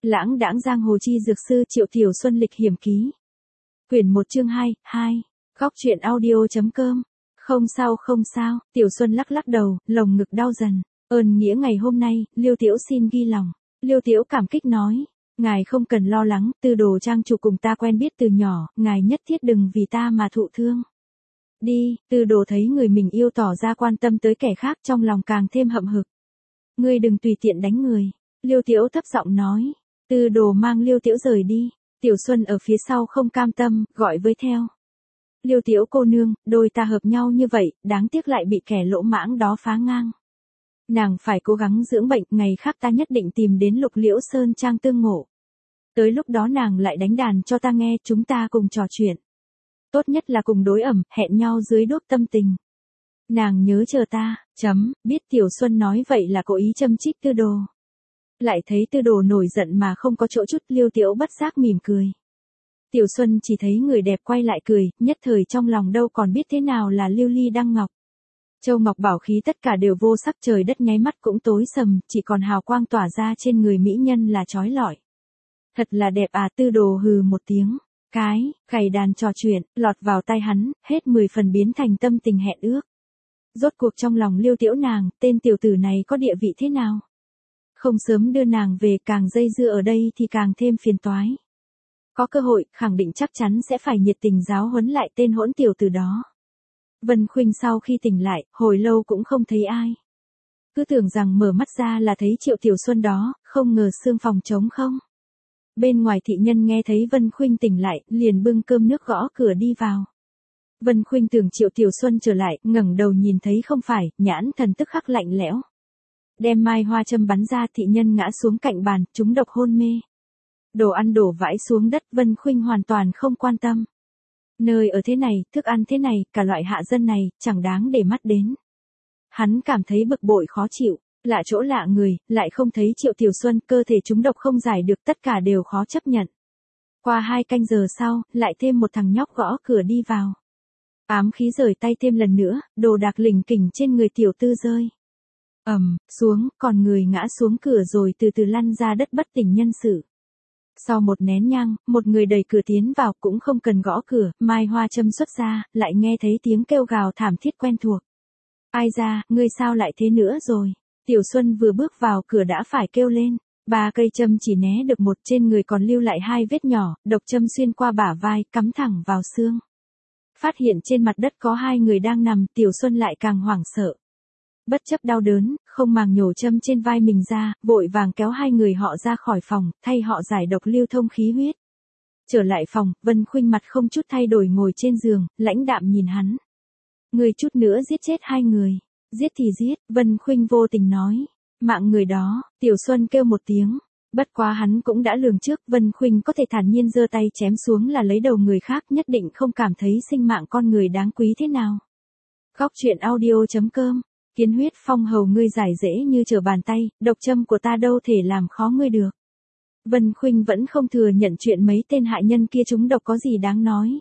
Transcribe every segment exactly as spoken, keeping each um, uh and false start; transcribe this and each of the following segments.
Lãng đãng giang hồ chi dược sư Triệu Tiểu Xuân lịch hiểm ký. Quyển một chương hai, hai. Góc truyện audio.com. Không sao không sao, Tiểu Xuân lắc lắc đầu, lồng ngực đau dần. Ơn nghĩa ngày hôm nay, Liêu Tiểu xin ghi lòng. Liêu Tiểu cảm kích nói. Ngài không cần lo lắng, Tư Đồ trang chủ cùng ta quen biết từ nhỏ, ngài nhất thiết đừng vì ta mà thụ thương. Đi, Tư Đồ thấy người mình yêu tỏ ra quan tâm tới kẻ khác trong lòng càng thêm hậm hực. Ngươi đừng tùy tiện đánh người. Liêu Tiểu thấp giọng nói. Tư Đồ mang Liêu Tiểu rời đi. Tiểu Xuân ở phía sau không cam tâm, gọi với theo. Liêu Tiểu cô nương, đôi ta hợp nhau như vậy, đáng tiếc lại bị kẻ lỗ mãng đó phá ngang. Nàng phải cố gắng dưỡng bệnh, ngày khác ta nhất định tìm đến Lục Liễu Sơn Trang tương ngộ. Tới lúc đó nàng lại đánh đàn cho ta nghe, chúng ta cùng trò chuyện. Tốt nhất là cùng đối ẩm, hẹn nhau dưới đuốc tâm tình. Nàng nhớ chờ ta, chấm, biết Tiểu Xuân nói vậy là cố ý châm chích Tư Đồ. Lại thấy Tư Đồ nổi giận mà không có chỗ chút, Liêu Tiểu bất giác mỉm cười. Tiểu Xuân chỉ thấy người đẹp quay lại cười, nhất thời trong lòng đâu còn biết thế nào là lưu ly đăng ngọc. Châu ngọc bảo khí tất cả đều vô sắc, trời đất nháy mắt cũng tối sầm, chỉ còn hào quang tỏa ra trên người mỹ nhân là chói lọi. Thật là đẹp à, Tư Đồ hừ một tiếng. Cái, cày đàn trò chuyện, lọt vào tai hắn, hết mười phần biến thành tâm tình hẹn ước. Rốt cuộc trong lòng Liêu Tiểu nàng, tên tiểu tử này có địa vị thế nào? Không sớm đưa nàng về, càng dây dưa ở đây thì càng thêm phiền toái. Có cơ hội, khẳng định chắc chắn sẽ phải nhiệt tình giáo huấn lại tên hỗn tiểu tử đó. Vân Khuynh sau khi tỉnh lại, hồi lâu cũng không thấy ai. Cứ tưởng rằng mở mắt ra là thấy Triệu Tiểu Xuân đó, không ngờ xương phòng trống không. Bên ngoài thị nhân nghe thấy Vân Khuynh tỉnh lại, liền bưng cơm nước gõ cửa đi vào. Vân Khuynh tưởng Triệu Tiểu Xuân trở lại, ngẩng đầu nhìn thấy không phải, nhãn thần tức khắc lạnh lẽo. Đem mai hoa châm bắn ra, thị nhân ngã xuống cạnh bàn, trúng độc hôn mê. Đồ ăn đổ vãi xuống đất, Vân Khuynh hoàn toàn không quan tâm. Nơi ở thế này, thức ăn thế này, cả loại hạ dân này, chẳng đáng để mắt đến. Hắn cảm thấy bực bội khó chịu, lạ chỗ lạ người, lại không thấy Triệu Tiểu Xuân, cơ thể trúng độc không giải được, tất cả đều khó chấp nhận. Qua hai canh giờ sau, lại thêm một thằng nhóc gõ cửa đi vào. Ám khí rời tay thêm lần nữa, đồ đạc lỉnh kỉnh trên người tiểu tư rơi. Ầm, um, xuống, còn người ngã xuống cửa rồi từ từ lăn ra đất bất tỉnh nhân sự. Sau một nén nhang, một người đẩy cửa tiến vào, cũng không cần gõ cửa, mai hoa châm xuất ra, lại nghe thấy tiếng kêu gào thảm thiết quen thuộc. Ai ra, ngươi sao lại thế nữa rồi? Tiểu Xuân vừa bước vào cửa đã phải kêu lên. Ba cây châm chỉ né được một, trên người còn lưu lại hai vết nhỏ, độc châm xuyên qua bả vai, cắm thẳng vào xương. Phát hiện trên mặt đất có hai người đang nằm, Tiểu Xuân lại càng hoảng sợ. Bất chấp đau đớn, không màng nhổ châm trên vai mình ra, vội vàng kéo hai người họ ra khỏi phòng, thay họ giải độc lưu thông khí huyết. Trở lại phòng, Vân Khuynh mặt không chút thay đổi ngồi trên giường, lãnh đạm nhìn hắn. Người chút nữa giết chết hai người. Giết thì giết, Vân Khuynh vô tình nói. Mạng người đó, Tiểu Xuân kêu một tiếng. Bất quá hắn cũng đã lường trước, Vân Khuynh có thể thản nhiên giơ tay chém xuống là lấy đầu người khác, nhất định không cảm thấy sinh mạng con người đáng quý thế nào. Góc truyện audio.com. Kiến huyết phong hầu ngươi giải dễ như trở bàn tay, độc châm của ta đâu thể làm khó ngươi được. Vân Khuynh vẫn không thừa nhận chuyện mấy tên hại nhân kia chúng độc có gì đáng nói.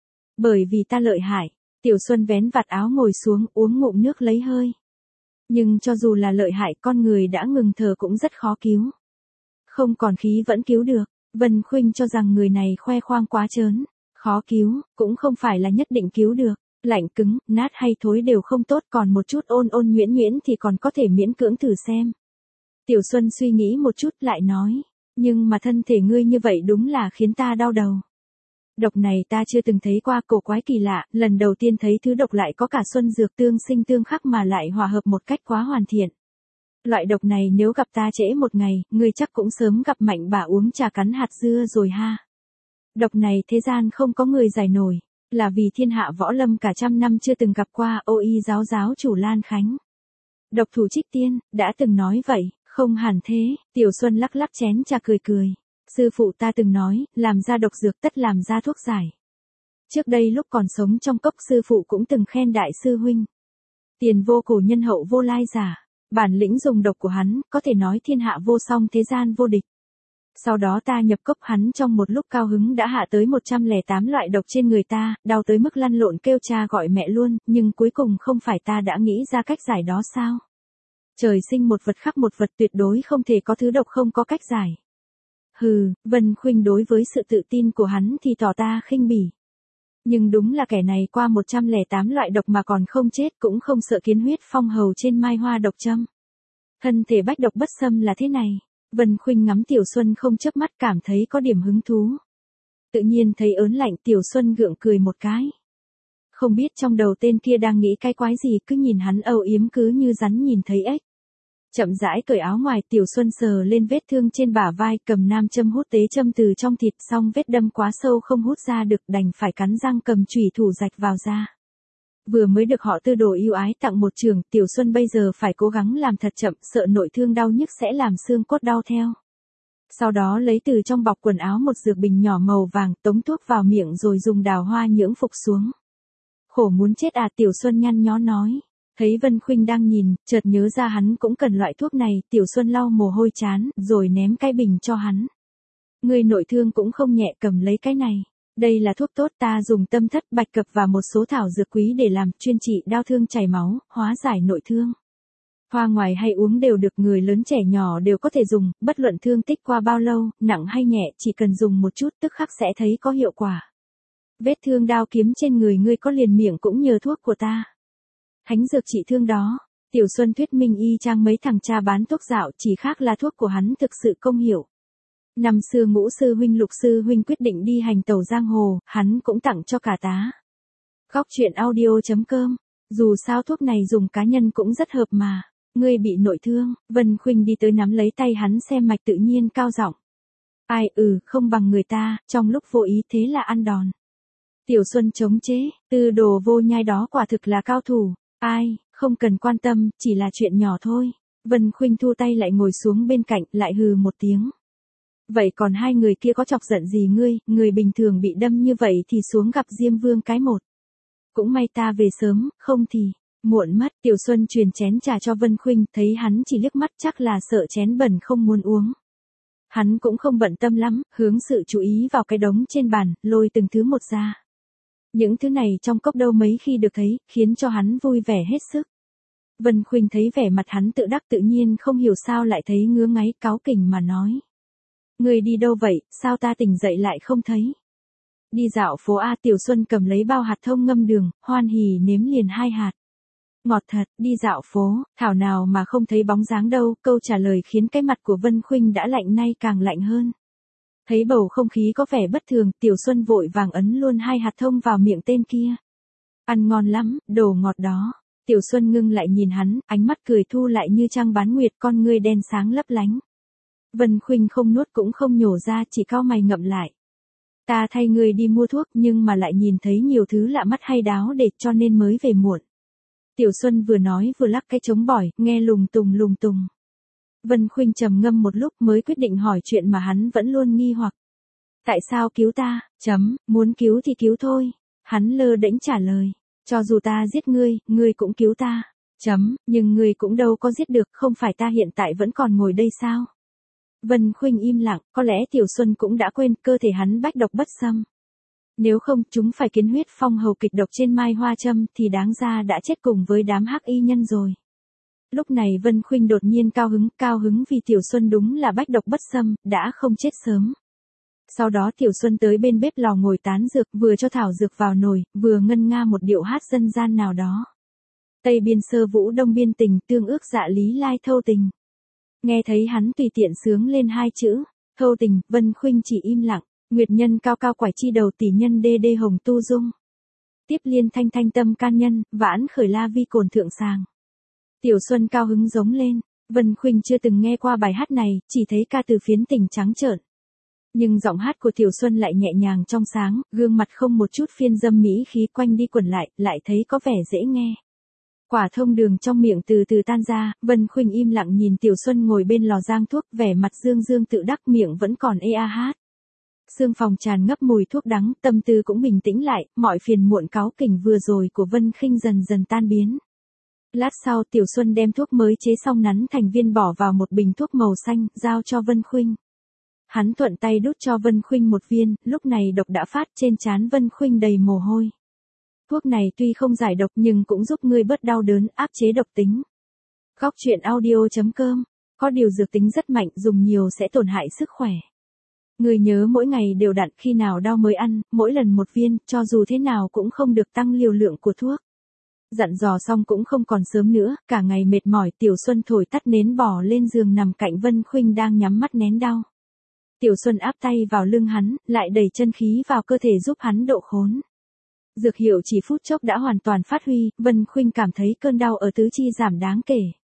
Bởi vì ta lợi hại. Tiểu Xuân vén vạt áo ngồi xuống, uống ngụm nước lấy hơi. Nhưng cho dù là lợi hại, con người đã ngừng thở cũng rất khó cứu. Không còn khí vẫn cứu được. Vân Khuynh cho rằng người này khoe khoang quá trớn. Khó cứu, cũng không phải là nhất định cứu được. Lạnh cứng, nát hay thối đều không tốt, còn một chút ôn ôn nhuyễn nhuyễn thì còn có thể miễn cưỡng thử xem. Tiểu Xuân suy nghĩ một chút lại nói. Nhưng mà thân thể ngươi như vậy đúng là khiến ta đau đầu. Độc này ta chưa từng thấy qua, cổ quái kỳ lạ, lần đầu tiên thấy thứ độc lại có cả xuân dược tương sinh tương khắc mà lại hòa hợp một cách quá hoàn thiện. Loại độc này nếu gặp ta trễ một ngày, ngươi chắc cũng sớm gặp mạnh bà uống trà cắn hạt dưa rồi ha. Độc này thế gian không có người giải nổi, là vì thiên hạ võ lâm cả trăm năm chưa từng gặp qua. Ô y giáo giáo chủ Lan Khánh. Độc thủ Trích Tiên, đã từng nói vậy, không hẳn thế. Tiểu Xuân lắc lắc chén trà cười cười. Sư phụ ta từng nói, làm ra độc dược tất làm ra thuốc giải. Trước đây lúc còn sống trong cốc, sư phụ cũng từng khen đại sư huynh. Tiền vô cổ nhân hậu vô lai giả. Bản lĩnh dùng độc của hắn, có thể nói thiên hạ vô song thế gian vô địch. Sau đó ta nhập cốc, hắn trong một lúc cao hứng đã hạ tới một trăm lẻ tám loại độc trên người ta, đau tới mức lăn lộn kêu cha gọi mẹ luôn, nhưng cuối cùng không phải ta đã nghĩ ra cách giải đó sao? Trời sinh một vật khắc một vật, tuyệt đối không thể có thứ độc không có cách giải. Hừ, Vân Khuynh đối với sự tự tin của hắn thì tỏ ta khinh bỉ. Nhưng đúng là kẻ này qua một trăm lẻ tám loại độc mà còn không chết, cũng không sợ kiến huyết phong hầu trên mai hoa độc châm. Thân thể bách độc bất xâm là thế này. Vân Khuynh ngắm Tiểu Xuân không chớp mắt, cảm thấy có điểm hứng thú. Tự nhiên thấy ớn lạnh, Tiểu Xuân gượng cười một cái. Không biết trong đầu tên kia đang nghĩ cái quái gì, cứ nhìn hắn âu yếm cứ như rắn nhìn thấy ếch. Chậm rãi cởi áo ngoài, Tiểu Xuân sờ lên vết thương trên bả vai, cầm nam châm hút tế châm từ trong thịt, xong vết đâm quá sâu không hút ra được, đành phải cắn răng cầm chùy thủ rạch vào da. Vừa mới được họ Tư Đồ yêu ái tặng một trường, Tiểu Xuân bây giờ phải cố gắng làm thật chậm, sợ nội thương đau nhức sẽ làm xương cốt đau theo. Sau đó lấy từ trong bọc quần áo một dược bình nhỏ màu vàng, tống thuốc vào miệng rồi dùng đào hoa nhưỡng phục xuống. Khổ muốn chết à, Tiểu Xuân nhăn nhó nói. Thấy Vân Khuynh đang nhìn, chợt nhớ ra hắn cũng cần loại thuốc này, Tiểu Xuân lau mồ hôi chán, rồi ném cái bình cho hắn. Người nội thương cũng không nhẹ, cầm lấy cái này. Đây là thuốc tốt, ta dùng tâm thất, bạch cập và một số thảo dược quý để làm, chuyên trị đau thương chảy máu, hóa giải nội thương. Hoa ngoài hay uống đều được, người lớn trẻ nhỏ đều có thể dùng, bất luận thương tích qua bao lâu, nặng hay nhẹ, chỉ cần dùng một chút tức khắc sẽ thấy có hiệu quả. Vết thương đao kiếm trên người ngươi có liền miệng cũng nhờ thuốc của ta. Thánh dược trị thương đó, Tiểu Xuân thuyết minh y chang mấy thằng cha bán thuốc dạo, chỉ khác là thuốc của hắn thực sự công hiệu. Năm xưa Ngũ sư huynh Lục sư huynh quyết định đi hành tẩu giang hồ, hắn cũng tặng cho cả tá. Góc truyện audio chấm com, dù sao thuốc này dùng cá nhân cũng rất hợp mà. Ngươi bị nội thương, Vân Khuynh đi tới nắm lấy tay hắn xem mạch, tự nhiên cao giọng. Ai, ừ, không bằng người ta, trong lúc vô ý thế là ăn đòn. Tiểu Xuân chống chế, Tư Đồ vô nhai đó quả thực là cao thủ. Ai, không cần quan tâm, chỉ là chuyện nhỏ thôi. Vân Khuynh thu tay lại ngồi xuống bên cạnh, lại hừ một tiếng. Vậy còn hai người kia có chọc giận gì ngươi, người bình thường bị đâm như vậy thì xuống gặp Diêm Vương cái một. Cũng may ta về sớm, không thì muộn mất. Tiểu Xuân truyền chén trà cho Vân Khuynh, thấy hắn chỉ liếc mắt chắc là sợ chén bẩn không muốn uống. Hắn cũng không bận tâm lắm, hướng sự chú ý vào cái đống trên bàn, lôi từng thứ một ra. Những thứ này trong cốc đâu mấy khi được thấy, khiến cho hắn vui vẻ hết sức. Vân Khuynh thấy vẻ mặt hắn tự đắc, tự nhiên không hiểu sao lại thấy ngứa ngáy, cáu kỉnh mà nói. Người đi đâu vậy, sao ta tỉnh dậy lại không thấy? Đi dạo phố A. Tiểu Xuân cầm lấy bao hạt thông ngâm đường, hoan hỉ nếm liền hai hạt. Ngọt thật, đi dạo phố, thảo nào mà không thấy bóng dáng đâu, câu trả lời khiến cái mặt của Vân Khuynh đã lạnh nay càng lạnh hơn. Thấy bầu không khí có vẻ bất thường, Tiểu Xuân vội vàng ấn luôn hai hạt thông vào miệng tên kia. Ăn ngon lắm, đồ ngọt đó. Tiểu Xuân ngưng lại nhìn hắn, ánh mắt cười thu lại như trăng bán nguyệt, con ngươi đen sáng lấp lánh. Vân Khuynh không nuốt cũng không nhổ ra, chỉ cau mày ngậm lại. Ta thay người đi mua thuốc nhưng mà lại nhìn thấy nhiều thứ lạ mắt hay đáo để cho nên mới về muộn. Tiểu Xuân vừa nói vừa lắc cái trống bỏi, nghe lùng tùng lùng tùng. Vân Khuynh trầm ngâm một lúc mới quyết định hỏi chuyện mà hắn vẫn luôn nghi hoặc. Tại sao cứu ta, chấm, muốn cứu thì cứu thôi. Hắn lơ đễnh trả lời. Cho dù ta giết ngươi, ngươi cũng cứu ta. Chấm, nhưng ngươi cũng đâu có giết được, không phải ta hiện tại vẫn còn ngồi đây sao? Vân Khuynh im lặng, có lẽ Tiểu Xuân cũng đã quên cơ thể hắn bách độc bất xâm. Nếu không, chúng phải kiến huyết phong hầu kịch độc trên mai hoa châm thì đáng ra đã chết cùng với đám hắc y nhân rồi. Lúc này Vân Khuynh đột nhiên cao hứng, cao hứng vì Tiểu Xuân đúng là bách độc bất xâm, đã không chết sớm. Sau đó Tiểu Xuân tới bên bếp lò ngồi tán dược, vừa cho thảo dược vào nồi, vừa ngân nga một điệu hát dân gian nào đó. Tây biên sơ vũ đông biên tình, tương ước dạ lý lai thâu tình. Nghe thấy hắn tùy tiện sướng lên hai chữ, thâu tình, Vân Khuynh chỉ im lặng. Nguyệt nhân cao cao quải chi đầu, tỷ nhân đê đê hồng tu dung. Tiếp liên thanh thanh tâm can nhân, vãn khởi la vi cồn thượng sàng. Tiểu Xuân cao hứng giống lên. Vân Khuynh chưa từng nghe qua bài hát này, chỉ thấy ca từ phiến tình trắng trợn. Nhưng giọng hát của Tiểu Xuân lại nhẹ nhàng trong sáng, gương mặt không một chút phiên dâm mỹ khí, quanh đi quẩn lại, lại thấy có vẻ dễ nghe. Quả thông đường trong miệng từ từ tan ra, Vân Khuynh im lặng nhìn Tiểu Xuân ngồi bên lò rang thuốc, vẻ mặt dương dương tự đắc, miệng vẫn còn ê a hát. Sương phòng tràn ngấp mùi thuốc đắng, tâm tư cũng bình tĩnh lại, mọi phiền muộn cáu kỉnh vừa rồi của Vân Khuynh dần dần tan biến. Lát sau Tiểu Xuân đem thuốc mới chế xong nắn thành viên bỏ vào một bình thuốc màu xanh, giao cho Vân Khuynh. Hắn thuận tay đút cho Vân Khuynh một viên, lúc này độc đã phát, trên trán Vân Khuynh đầy mồ hôi. Thuốc này tuy không giải độc nhưng cũng giúp ngươi bớt đau đớn, áp chế độc tính. Góc truyện audio chấm com, có điều dược tính rất mạnh, dùng nhiều sẽ tổn hại sức khỏe. Ngươi nhớ mỗi ngày đều đặn khi nào đau mới ăn, mỗi lần một viên, cho dù thế nào cũng không được tăng liều lượng của thuốc. Dặn dò xong cũng không còn sớm nữa, cả ngày mệt mỏi Tiểu Xuân thổi tắt nến bỏ lên giường nằm cạnh Vân Khuynh đang nhắm mắt nén đau. Tiểu Xuân áp tay vào lưng hắn, lại đẩy chân khí vào cơ thể giúp hắn độ khốn. Dược hiệu chỉ phút chốc đã hoàn toàn phát huy, Vân Khuynh cảm thấy cơn đau ở tứ chi giảm đáng kể.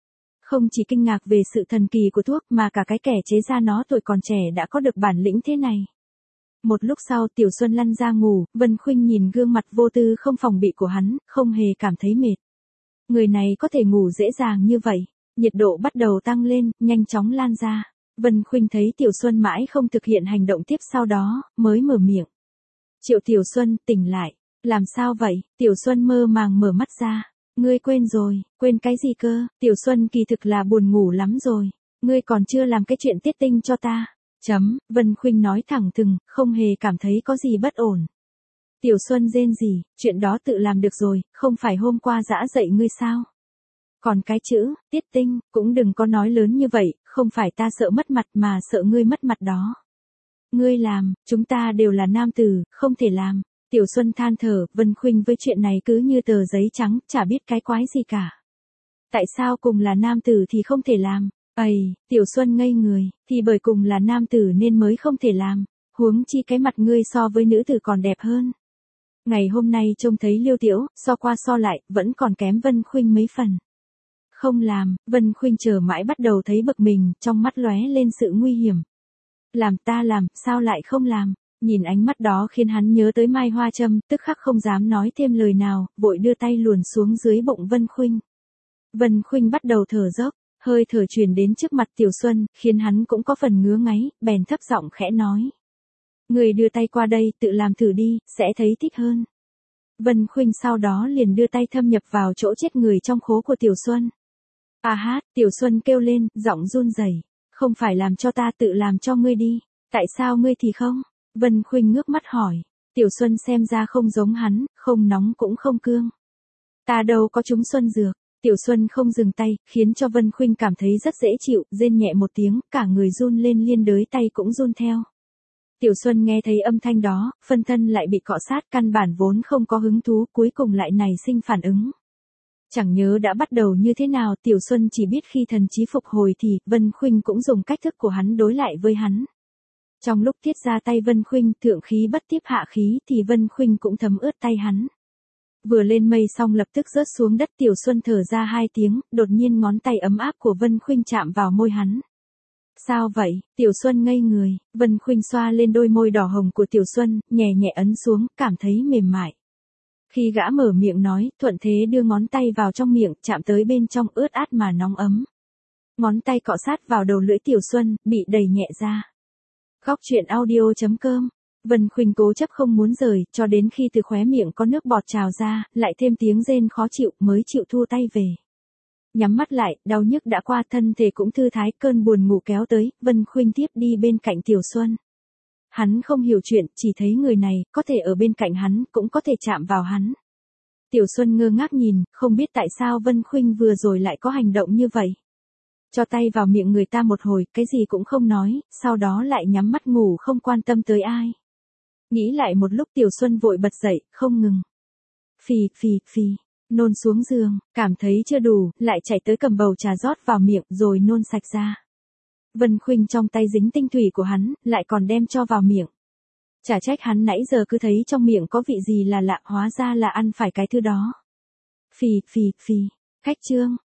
Không chỉ kinh ngạc về sự thần kỳ của thuốc mà cả cái kẻ chế ra nó tuổi còn trẻ đã có được bản lĩnh thế này. Một lúc sau Tiểu Xuân lăn ra ngủ, Vân Khuynh nhìn gương mặt vô tư không phòng bị của hắn, không hề cảm thấy mệt. Người này có thể ngủ dễ dàng như vậy, nhiệt độ bắt đầu tăng lên, nhanh chóng lan ra. Vân Khuynh thấy Tiểu Xuân mãi không thực hiện hành động tiếp sau đó, mới mở miệng. Triệu Tiểu Xuân, tỉnh lại. Làm sao vậy? Tiểu Xuân mơ màng mở mắt ra. Ngươi quên rồi, quên cái gì cơ? Tiểu Xuân kỳ thực là buồn ngủ lắm rồi. Ngươi còn chưa làm cái chuyện tiết tinh cho ta. Chấm, Vân Khuynh nói thẳng thừng, không hề cảm thấy có gì bất ổn. Tiểu Xuân rên rỉ, chuyện đó tự làm được rồi, không phải hôm qua dã dậy ngươi sao? Còn cái chữ, tiết tinh, cũng đừng có nói lớn như vậy, không phải ta sợ mất mặt mà sợ ngươi mất mặt đó. Ngươi làm, chúng ta đều là nam tử, không thể làm. Tiểu Xuân than thở, Vân Khuynh với chuyện này cứ như tờ giấy trắng, chả biết cái quái gì cả. Tại sao cùng là nam tử thì không thể làm? Ây, Tiểu Xuân ngây người, thì bởi cùng là nam tử nên mới không thể làm, huống chi cái mặt ngươi so với nữ tử còn đẹp hơn. Ngày hôm nay trông thấy Liêu Tiểu, so qua so lại, vẫn còn kém Vân Khuynh mấy phần. Không làm, Vân Khuynh chờ mãi bắt đầu thấy bực mình, trong mắt lóe lên sự nguy hiểm. Làm ta làm, sao lại không làm? Nhìn ánh mắt đó khiến hắn nhớ tới Mai Hoa Trâm, tức khắc không dám nói thêm lời nào, vội đưa tay luồn xuống dưới bụng Vân Khuynh. Vân Khuynh bắt đầu thở dốc, hơi thở truyền đến trước mặt Tiểu Xuân, khiến hắn cũng có phần ngứa ngáy, bèn thấp giọng khẽ nói. Người đưa tay qua đây, tự làm thử đi, sẽ thấy thích hơn. Vân Khuynh sau đó liền đưa tay thâm nhập vào chỗ chết người trong khố của Tiểu Xuân. À hát, Tiểu Xuân kêu lên, giọng run rẩy, không phải làm cho ta tự làm cho ngươi đi, tại sao ngươi thì không? Vân Khuynh ngước mắt hỏi, Tiểu Xuân xem ra không giống hắn, không nóng cũng không cương. Ta đâu có trúng xuân dược. Tiểu Xuân không dừng tay, khiến cho Vân Khuynh cảm thấy rất dễ chịu, rên nhẹ một tiếng, cả người run lên liên đới tay cũng run theo. Tiểu Xuân nghe thấy âm thanh đó, phân thân lại bị cọ sát, căn bản vốn không có hứng thú, cuối cùng lại nảy sinh phản ứng. Chẳng nhớ đã bắt đầu như thế nào, Tiểu Xuân chỉ biết khi thần trí phục hồi thì, Vân Khuynh cũng dùng cách thức của hắn đối lại với hắn. Trong lúc tiết ra tay Vân Khuynh, thượng khí bất tiếp hạ khí thì Vân Khuynh cũng thấm ướt tay hắn. Vừa lên mây xong lập tức rớt xuống đất, Tiểu Xuân thở ra hai tiếng, đột nhiên ngón tay ấm áp của Vân Khuynh chạm vào môi hắn. Sao vậy? Tiểu Xuân ngây người, Vân Khuynh xoa lên đôi môi đỏ hồng của Tiểu Xuân, nhẹ nhẹ ấn xuống, cảm thấy mềm mại. Khi gã mở miệng nói, thuận thế đưa ngón tay vào trong miệng, chạm tới bên trong ướt át mà nóng ấm. Ngón tay cọ sát vào đầu lưỡi Tiểu Xuân, bị đẩy nhẹ ra. Góc truyện audio chấm com. Vân Khuynh cố chấp không muốn rời, cho đến khi từ khóe miệng có nước bọt trào ra, lại thêm tiếng rên khó chịu, mới chịu thu tay về. Nhắm mắt lại, đau nhức đã qua, thân thể cũng thư thái, cơn buồn ngủ kéo tới, Vân Khuynh tiếp đi bên cạnh Tiểu Xuân. Hắn không hiểu chuyện, chỉ thấy người này, có thể ở bên cạnh hắn, cũng có thể chạm vào hắn. Tiểu Xuân ngơ ngác nhìn, không biết tại sao Vân Khuynh vừa rồi lại có hành động như vậy. Cho tay vào miệng người ta một hồi, cái gì cũng không nói, sau đó lại nhắm mắt ngủ không quan tâm tới ai. Nghĩ lại một lúc Tiểu Xuân vội bật dậy, không ngừng. Phì phì phì, nôn xuống giường, cảm thấy chưa đủ, lại chạy tới cầm bầu trà rót vào miệng rồi nôn sạch ra. Vân Khuynh trong tay dính tinh thủy của hắn, lại còn đem cho vào miệng. Chả trách hắn nãy giờ cứ thấy trong miệng có vị gì là lạ, hóa ra là ăn phải cái thứ đó. Phì phì phì, khách trương,